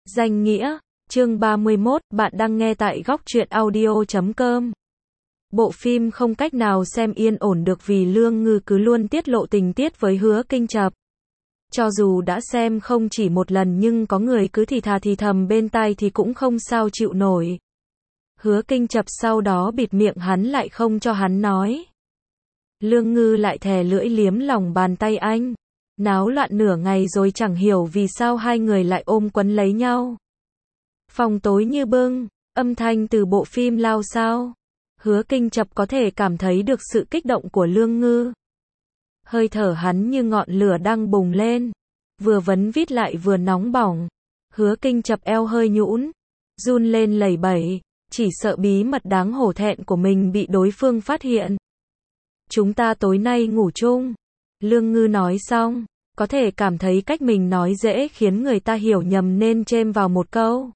Danh nghĩa, chương 31, bạn đang nghe tại góc truyện audio.com. Bộ phim không cách nào xem yên ổn được vì Lương Ngư cứ luôn tiết lộ tình tiết với Hứa Kinh Chập. Cho dù đã xem không chỉ một lần nhưng có người cứ thì thà thì thầm bên tai thì cũng không sao chịu nổi. Hứa Kinh Chập sau đó bịt miệng hắn lại không cho hắn nói. Lương Ngư lại thè lưỡi liếm lòng bàn tay anh. Náo loạn nửa ngày rồi chẳng hiểu vì sao hai người lại ôm quấn lấy nhau. Phòng tối như bưng, âm thanh từ bộ phim lao sao. Hứa Kinh Chập có thể cảm thấy được sự kích động của Lương Ngư. Hơi thở hắn như ngọn lửa đang bùng lên, vừa vấn vít lại vừa nóng bỏng. Hứa Kinh Chập eo hơi nhũn, run lên lẩy bẩy, chỉ sợ bí mật đáng hổ thẹn của mình bị đối phương phát hiện. Chúng ta tối nay ngủ chung. Lương Ngư nói xong, có thể cảm thấy cách mình nói dễ khiến người ta hiểu nhầm nên chêm vào một câu.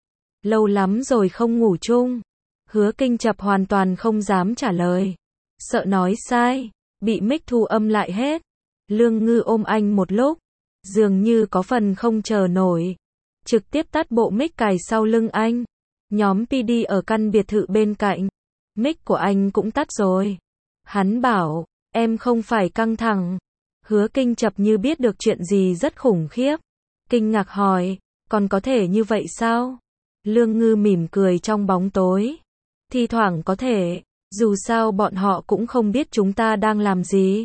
Lâu lắm rồi không ngủ chung. Hứa Kinh Chập hoàn toàn không dám trả lời. Sợ nói sai, bị mic thu âm lại hết. Lương Ngư ôm anh một lúc, dường như có phần không chờ nổi. Trực tiếp tắt bộ mic cài sau lưng anh. Nhóm PD ở căn biệt thự bên cạnh. Mic của anh cũng tắt rồi. Hắn bảo, em không phải căng thẳng. Hứa Kinh Chập như biết được chuyện gì rất khủng khiếp. Kinh ngạc hỏi, còn có thể như vậy sao? Lương Ngư mỉm cười trong bóng tối. Thi thoảng có thể, dù sao bọn họ cũng không biết chúng ta đang làm gì.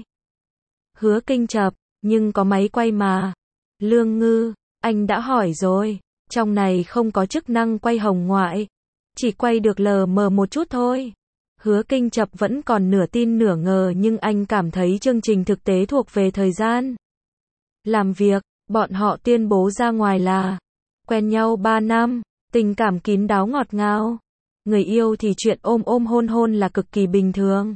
Hứa Kinh Chập, nhưng có máy quay mà. Lương Ngư, anh đã hỏi rồi, trong này không có chức năng quay hồng ngoại. Chỉ quay được lờ mờ một chút thôi. Hứa Kinh Chập vẫn còn nửa tin nửa ngờ nhưng anh cảm thấy chương trình thực tế thuộc về thời gian làm việc, bọn họ tuyên bố ra ngoài là quen nhau 3 năm, tình cảm kín đáo ngọt ngào. Người yêu thì chuyện ôm ôm hôn hôn là cực kỳ bình thường.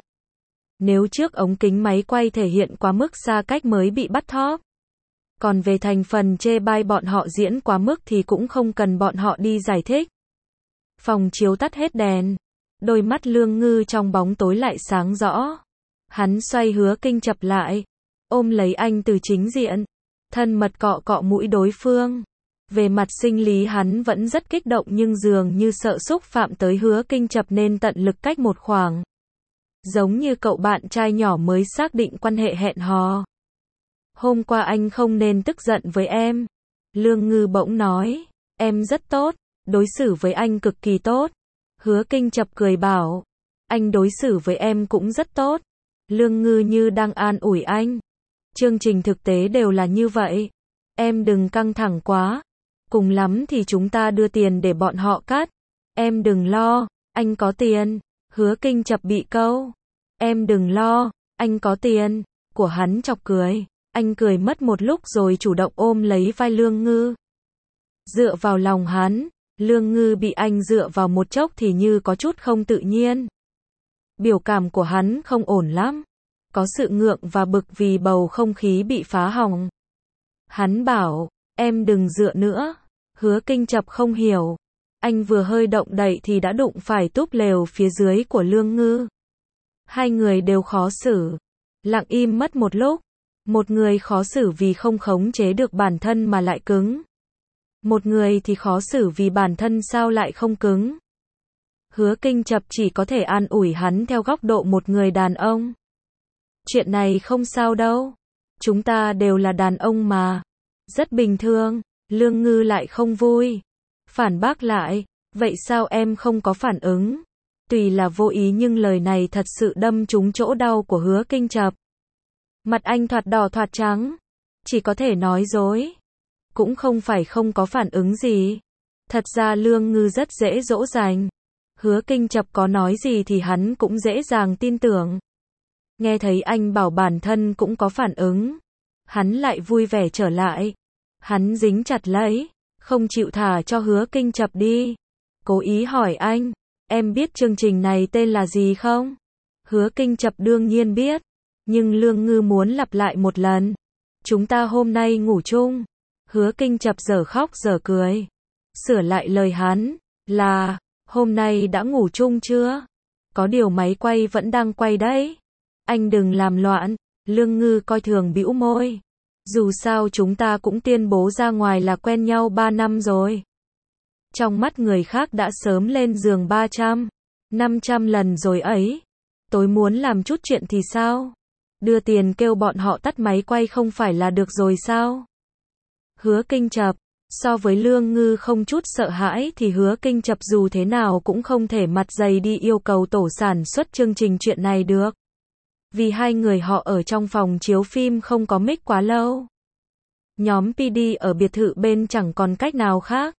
Nếu trước ống kính máy quay thể hiện quá mức xa cách mới bị bắt thóp. Còn về thành phần chê bai bọn họ diễn quá mức thì cũng không cần bọn họ đi giải thích. Phòng chiếu tắt hết đèn. Đôi mắt Lương Ngư trong bóng tối lại sáng rõ. Hắn xoay Hứa Kinh Chập lại, ôm lấy anh từ chính diện, thân mật cọ cọ mũi đối phương. Về mặt sinh lý hắn vẫn rất kích động nhưng dường như sợ xúc phạm tới Hứa Kinh Chập nên tận lực cách một khoảng. Giống như cậu bạn trai nhỏ mới xác định quan hệ hẹn hò. Hôm qua anh không nên tức giận với em. Lương Ngư bỗng nói, em rất tốt, đối xử với anh cực kỳ tốt. Hứa Kinh Chập cười bảo, anh đối xử với em cũng rất tốt. Lương Ngư như đang an ủi anh. Chương trình thực tế đều là như vậy. Em đừng căng thẳng quá. Cùng lắm thì chúng ta đưa tiền để bọn họ cắt. Em đừng lo, anh có tiền. Hứa Kinh Chập bị câu. Em đừng lo, anh có tiền. Của hắn chọc cười. Anh cười mất một lúc rồi chủ động ôm lấy vai Lương Ngư. Dựa vào lòng hắn. Lương Ngư bị anh dựa vào một chốc thì như có chút không tự nhiên. Biểu cảm của hắn không ổn lắm. Có sự ngượng và bực vì bầu không khí bị phá hỏng. Hắn bảo, em đừng dựa nữa. Hứa Kinh Chập không hiểu. Anh vừa hơi động đậy thì đã đụng phải túp lều phía dưới của Lương Ngư. Hai người đều khó xử. Lặng im mất một lúc. Một người khó xử vì không khống chế được bản thân mà lại cứng. Một người thì khó xử vì bản thân sao lại không cứng. Hứa Kinh Chập chỉ có thể an ủi hắn theo góc độ một người đàn ông. Chuyện này không sao đâu. Chúng ta đều là đàn ông mà. Rất bình thường. Lương Ngư lại không vui. Phản bác lại. Vậy sao em không có phản ứng? Tuy là vô ý nhưng lời này thật sự đâm trúng chỗ đau của Hứa Kinh Chập. Mặt anh thoạt đỏ thoạt trắng. Chỉ có thể nói dối. Cũng không phải không có phản ứng gì. Thật ra Lương Ngư rất dễ dỗ dành. Hứa Kinh Chập có nói gì thì hắn cũng dễ dàng tin tưởng. Nghe thấy anh bảo bản thân cũng có phản ứng. Hắn lại vui vẻ trở lại. Hắn dính chặt lấy, không chịu thả cho Hứa Kinh Chập đi. Cố ý hỏi anh, em biết chương trình này tên là gì không? Hứa Kinh Chập đương nhiên biết. Nhưng Lương Ngư muốn lặp lại một lần. Chúng ta hôm nay ngủ chung. Hứa Kinh Chập dở khóc dở cười. Sửa lại lời hắn, là, hôm nay đã ngủ chung chưa? Có điều máy quay vẫn đang quay đấy. Anh đừng làm loạn. Lương Ngư coi thường bĩu môi. Dù sao chúng ta cũng tuyên bố ra ngoài là quen nhau 3 năm rồi. Trong mắt người khác đã sớm lên giường 300, 500 lần rồi ấy. Tối muốn làm chút chuyện thì sao? Đưa tiền kêu bọn họ tắt máy quay không phải là được rồi sao? Hứa Kinh Chập, so với Lương Ngư không chút sợ hãi thì Hứa Kinh Chập dù thế nào cũng không thể mặt dày đi yêu cầu tổ sản xuất chương trình chuyện này được. Vì hai người họ ở trong phòng chiếu phim không có mic quá lâu. Nhóm PD ở biệt thự bên chẳng còn cách nào khác.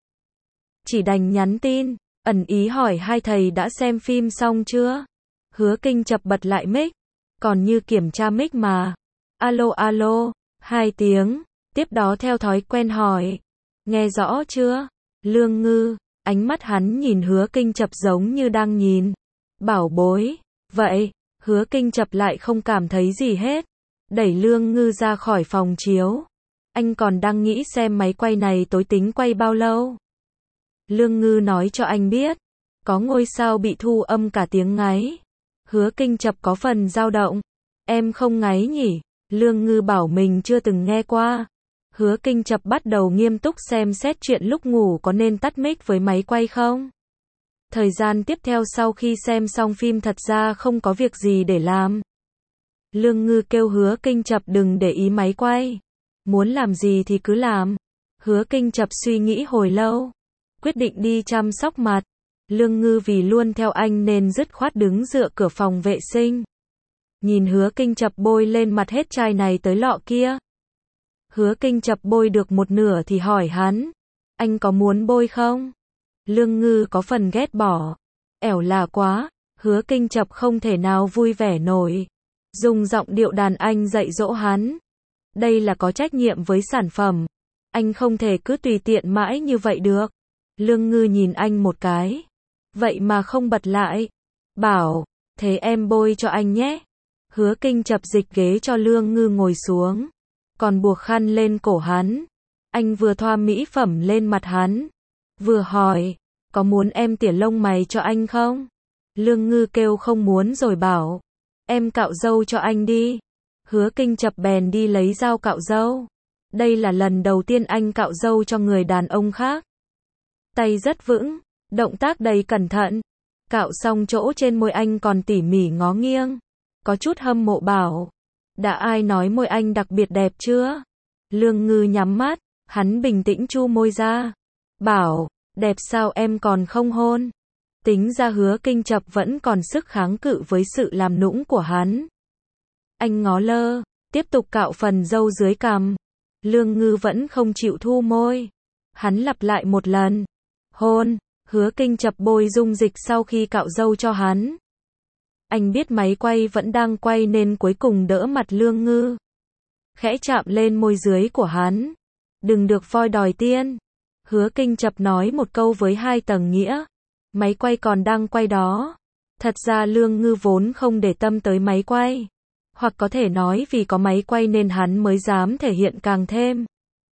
Chỉ đành nhắn tin, ẩn ý hỏi hai thầy đã xem phim xong chưa? Hứa Kinh Chập bật lại mic, còn như kiểm tra mic mà. Alo alo, 2 tiếng, tiếp đó theo thói quen hỏi. Nghe rõ chưa? Lương Ngư, ánh mắt hắn nhìn Hứa Kinh Chập giống như đang nhìn bảo bối. Vậy, Hứa Kinh Chập lại không cảm thấy gì hết. Đẩy Lương Ngư ra khỏi phòng chiếu. Anh còn đang nghĩ xem máy quay này tối tính quay bao lâu. Lương Ngư nói cho anh biết, có ngôi sao bị thu âm cả tiếng ngáy. Hứa Kinh Chập có phần dao động. Em không ngáy nhỉ? Lương Ngư bảo mình chưa từng nghe qua. Hứa Kinh Chập bắt đầu nghiêm túc xem xét chuyện lúc ngủ có nên tắt mic với máy quay không. Thời gian tiếp theo sau khi xem xong phim thật ra không có việc gì để làm. Lương Ngư kêu Hứa Kinh Chập đừng để ý máy quay. Muốn làm gì thì cứ làm. Hứa Kinh Chập suy nghĩ hồi lâu. Quyết định đi chăm sóc mặt. Lương Ngư vì luôn theo anh nên dứt khoát đứng dựa cửa phòng vệ sinh. Nhìn Hứa Kinh Chập bôi lên mặt hết chai này tới lọ kia. Hứa Kinh Chập bôi được một nửa thì hỏi hắn. Anh có muốn bôi không? Lương Ngư có phần ghét bỏ. Ẻo là quá. Hứa Kinh Chập không thể nào vui vẻ nổi. Dùng giọng điệu đàn anh dạy dỗ hắn. Đây là có trách nhiệm với sản phẩm. Anh không thể cứ tùy tiện mãi như vậy được. Lương Ngư nhìn anh một cái. Vậy mà không bật lại. Bảo, thế em bôi cho anh nhé. Hứa Kinh Chập dịch ghế cho Lương Ngư ngồi xuống. Còn buộc khăn lên cổ hắn. Anh vừa thoa mỹ phẩm lên mặt hắn. Vừa hỏi, có muốn em tỉa lông mày cho anh không? Lương Ngư kêu không muốn rồi bảo. Em cạo râu cho anh đi. Hứa Kinh Chập bèn đi lấy dao cạo râu. Đây là lần đầu tiên anh cạo râu cho người đàn ông khác. Tay rất vững, động tác đầy cẩn thận. Cạo xong chỗ trên môi anh còn tỉ mỉ ngó nghiêng. Có chút hâm mộ bảo. Đã ai nói môi anh đặc biệt đẹp chưa? Lương Ngư nhắm mắt, hắn bình tĩnh chu môi ra. Bảo, đẹp sao em còn không hôn? Tính ra Hứa Kinh Chập vẫn còn sức kháng cự với sự làm nũng của hắn. Anh ngó lơ, tiếp tục cạo phần râu dưới cằm. Lương Ngư vẫn không chịu thu môi. Hắn lặp lại một lần. Hôn, Hứa Kinh Chập bôi dung dịch sau khi cạo râu cho hắn. Anh biết máy quay vẫn đang quay nên cuối cùng đỡ mặt Lương Ngư. Khẽ chạm lên môi dưới của hắn. Đừng được voi đòi tiên. Hứa Kinh Chập nói một câu với 2 tầng nghĩa. Máy quay còn đang quay đó. Thật ra Lương Ngư vốn không để tâm tới máy quay. Hoặc có thể nói vì có máy quay nên hắn mới dám thể hiện càng thêm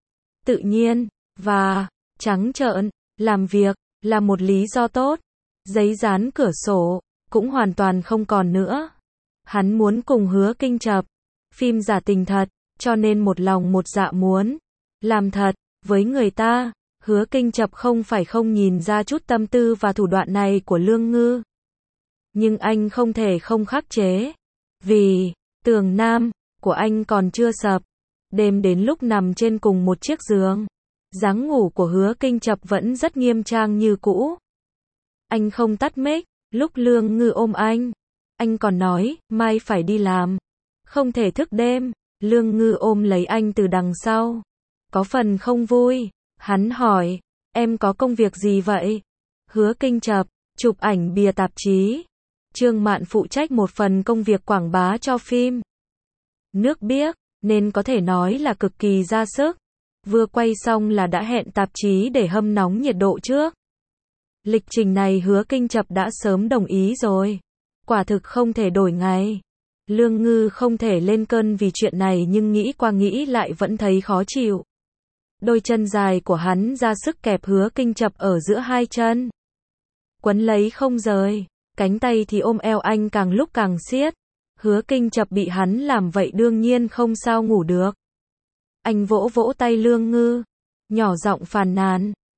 tự nhiên, và trắng trợn. Làm việc, là một lý do tốt. Giấy dán cửa sổ, cũng hoàn toàn không còn nữa. Hắn muốn cùng Hứa Kinh Chập. Phim giả tình thật, cho nên một lòng một dạ muốn làm thật với người ta. Hứa Kinh Chập không phải không nhìn ra chút tâm tư và thủ đoạn này của Lương Ngư. Nhưng anh không thể không khắc chế. Vì tường nam của anh còn chưa sập. Đêm đến lúc nằm trên cùng một chiếc giường, dáng ngủ của Hứa Kinh Chập vẫn rất nghiêm trang như cũ. Anh không tắt mic, lúc Lương Ngư ôm anh còn nói, mai phải đi làm. Không thể thức đêm. Lương Ngư ôm lấy anh từ đằng sau. Có phần không vui. Hắn hỏi, em có công việc gì vậy? Hứa Kinh Chập, chụp ảnh bìa tạp chí. Trương Mạn phụ trách một phần công việc quảng bá cho phim Nước Biếc, nên có thể nói là cực kỳ ra sức. Vừa quay xong là đã hẹn tạp chí để hâm nóng nhiệt độ trước. Lịch trình này Hứa Kinh Chập đã sớm đồng ý rồi. Quả thực không thể đổi ngày. Lương Ngư không thể lên cơn vì chuyện này nhưng nghĩ qua nghĩ lại vẫn thấy khó chịu. Đôi chân dài của hắn ra sức kẹp Hứa Kinh Chập ở giữa 2 chân. Quấn lấy không rời. Cánh tay thì ôm eo anh càng lúc càng siết. Hứa Kinh Chập bị hắn làm vậy đương nhiên không sao ngủ được. Anh vỗ vỗ tay Lương Ngư. Nhỏ giọng phàn nàn.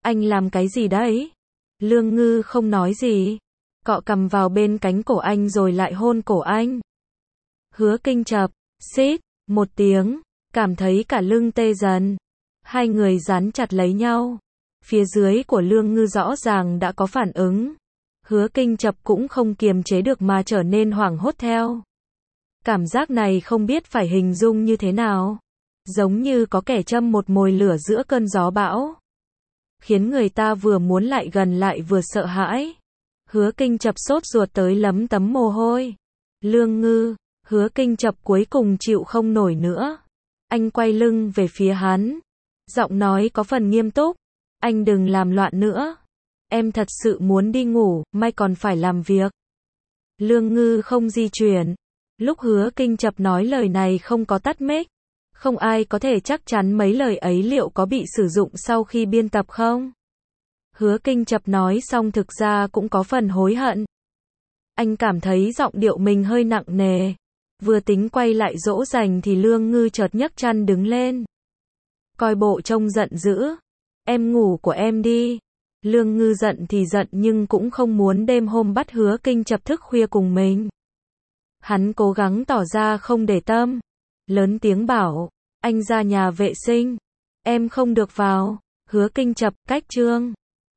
Anh làm cái gì đấy? Lương Ngư không nói gì. Cọ cằm vào bên cánh cổ anh rồi lại hôn cổ anh. Hứa Kinh chập, xít, một tiếng, cảm thấy cả lưng tê dần. Hai người dán chặt lấy nhau. Phía dưới của Lương Ngư rõ ràng đã có phản ứng. Hứa Kinh chập cũng không kiềm chế được mà trở nên hoảng hốt theo. Cảm giác này không biết phải hình dung như thế nào. Giống như có kẻ châm một mồi lửa giữa cơn gió bão. Khiến người ta vừa muốn lại gần lại vừa sợ hãi. Hứa Kinh chập sốt ruột tới lấm tấm mồ hôi. Lương Ngư, Hứa Kinh chập cuối cùng chịu không nổi nữa. Anh quay lưng về phía hắn. Giọng nói có phần nghiêm túc. Anh đừng làm loạn nữa. Em thật sự muốn đi ngủ, mai còn phải làm việc. Lương Ngư không di chuyển. Lúc Hứa Kinh chập nói lời này không có tắt mic. Không ai có thể chắc chắn mấy lời ấy liệu có bị sử dụng sau khi biên tập không? Hứa Kinh chập nói xong thực ra cũng có phần hối hận. Anh cảm thấy giọng điệu mình hơi nặng nề. Vừa tính quay lại dỗ dành thì Lương Ngư chợt nhấc chăn đứng lên. Coi bộ trông giận dữ. Em ngủ của em đi. Lương Ngư giận thì giận nhưng cũng không muốn đêm hôm bắt Hứa Kinh chập thức khuya cùng mình. Hắn cố gắng tỏ ra không để tâm. Lớn tiếng bảo, anh ra nhà vệ sinh. Em không được vào. Hứa Kinh chập, cách chương.